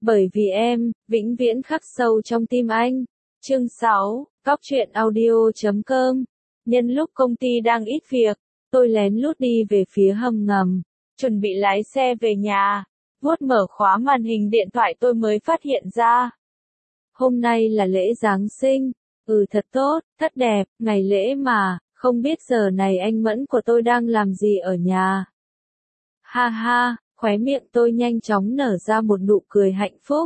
Bởi vì em, vĩnh viễn khắc sâu trong tim anh. Chương 6, Cóc truyện audio.com. Nhân lúc công ty đang ít việc, tôi lén lút đi về phía hầm ngầm, chuẩn bị lái xe về nhà. Vuốt mở khóa màn hình điện thoại tôi mới phát hiện ra. Hôm nay là lễ Giáng sinh. Thật tốt, thật đẹp, ngày lễ mà, không biết giờ này anh Mẫn của tôi đang làm gì ở nhà. Ha ha, khóe miệng tôi nhanh chóng nở ra một nụ cười hạnh phúc.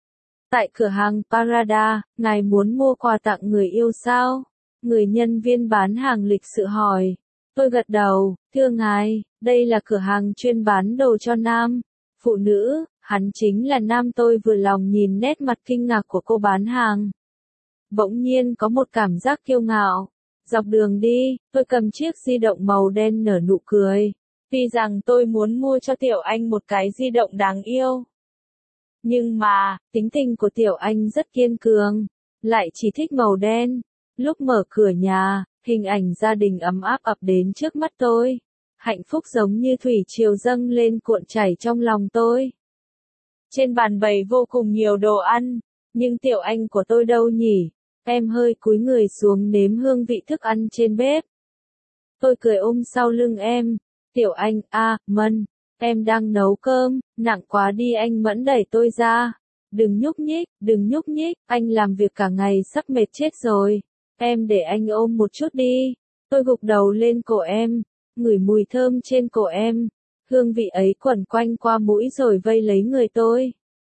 Tại cửa hàng Parada, ngài muốn mua quà tặng người yêu sao? Người nhân viên bán hàng lịch sự hỏi. Tôi gật đầu, thưa ngài, đây là cửa hàng chuyên bán đồ cho nam, phụ nữ, hắn chính là nam. Tôi vừa lòng nhìn nét mặt kinh ngạc của cô bán hàng. Bỗng nhiên có một cảm giác kiêu ngạo. Dọc đường đi, tôi cầm chiếc di động màu đen nở nụ cười. Tuy rằng tôi muốn mua cho Tiểu Anh một cái di động đáng yêu. Nhưng mà, tính tình của Tiểu Anh rất kiên cường, lại chỉ thích màu đen. Lúc mở cửa nhà, hình ảnh gia đình ấm áp ập đến trước mắt tôi. Hạnh phúc giống như thủy triều dâng lên cuộn chảy trong lòng tôi. Trên bàn bày vô cùng nhiều đồ ăn, nhưng Tiểu Anh của tôi đâu nhỉ? Em hơi cúi người xuống nếm hương vị thức ăn trên bếp. Tôi cười ôm sau lưng em. Tiểu Anh, Mân, em đang nấu cơm, nặng quá đi. Anh Mẫn đẩy tôi ra. Đừng nhúc nhích, anh làm việc cả ngày sắp mệt chết rồi. Em để anh ôm một chút đi. Tôi gục đầu lên cổ em, ngửi mùi thơm trên cổ em. Hương vị ấy quẩn quanh qua mũi rồi vây lấy người tôi.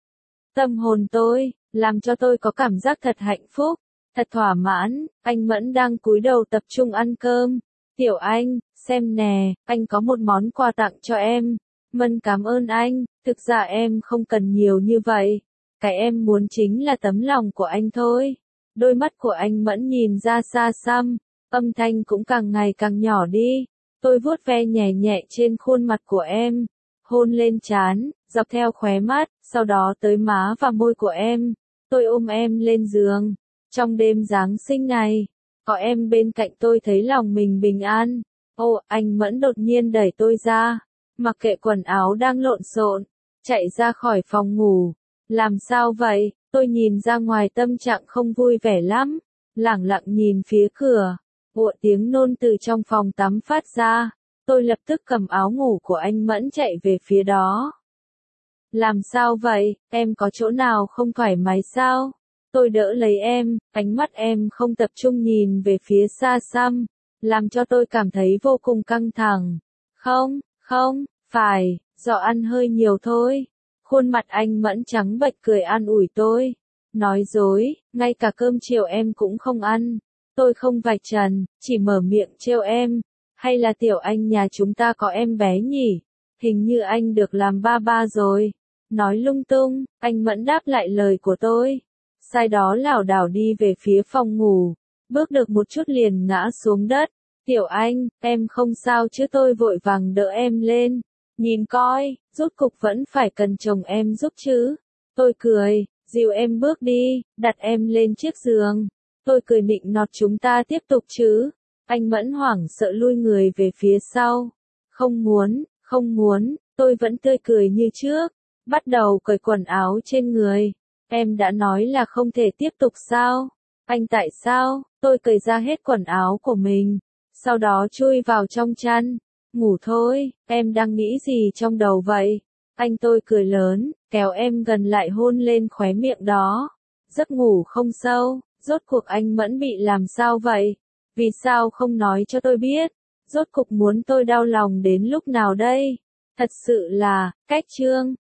Tâm hồn tôi, làm cho tôi có cảm giác thật hạnh phúc, thật thỏa mãn. Anh Mẫn đang cúi đầu tập trung ăn cơm. Tiểu Anh, xem nè, anh có một món quà tặng cho em. Mân cảm ơn anh, thực ra em không cần nhiều như vậy. Cái em muốn chính là tấm lòng của anh thôi. Đôi mắt của anh Mẫn nhìn ra xa xăm, âm thanh cũng càng ngày càng nhỏ đi. Tôi vuốt ve nhẹ nhẹ trên khuôn mặt của em, hôn lên trán, dọc theo khóe mắt, sau đó tới má và môi của em. Tôi ôm em lên giường. Trong đêm Giáng sinh này, có em bên cạnh tôi thấy lòng mình bình an. Anh Mẫn đột nhiên đẩy tôi ra, mặc kệ quần áo đang lộn xộn, chạy ra khỏi phòng ngủ. Làm sao vậy? Tôi nhìn ra ngoài tâm trạng không vui vẻ lắm, lẳng lặng nhìn phía cửa. Tiếng nôn từ trong phòng tắm phát ra. Tôi lập tức cầm áo ngủ của anh Mẫn chạy về phía đó. Làm sao vậy? Em có chỗ nào không thoải mái sao? Tôi đỡ lấy em, ánh mắt em không tập trung nhìn về phía xa xăm, làm cho tôi cảm thấy vô cùng căng thẳng. Không, phải, do ăn hơi nhiều thôi. Khuôn mặt anh Mẫn trắng bệch cười an ủi tôi. Nói dối, ngay cả cơm chiều em cũng không ăn. Tôi không vạch trần, chỉ mở miệng trêu em. Hay là Tiểu Anh nhà chúng ta có em bé nhỉ? Hình như anh được làm ba rồi. Nói lung tung, anh Mẫn đáp lại lời của tôi. Sau đó lảo đảo đi về phía phòng ngủ. Bước được một chút liền ngã xuống đất. Tiểu Anh, em không sao chứ? Tôi vội vàng đỡ em lên. Nhìn coi, rốt cục vẫn phải cần chồng em giúp chứ. Tôi cười, dìu em bước đi, đặt em lên chiếc giường. Tôi cười nịnh nọt chúng ta tiếp tục chứ. Anh Mẫn hoảng sợ lui người về phía sau. Không muốn, tôi vẫn tươi cười như trước. Bắt đầu cởi quần áo trên người. Em đã nói là không thể tiếp tục sao? Anh tại sao? Tôi cởi ra hết quần áo của mình. Sau đó chui vào trong chăn. Ngủ thôi, em đang nghĩ gì trong đầu vậy? Anh tôi cười lớn, kéo em gần lại hôn lên khóe miệng đó. Giấc ngủ không sâu, rốt cuộc anh Mẫn bị làm sao vậy? Vì sao không nói cho tôi biết? Rốt cuộc muốn tôi đau lòng đến lúc nào đây? Thật sự là, cách chương.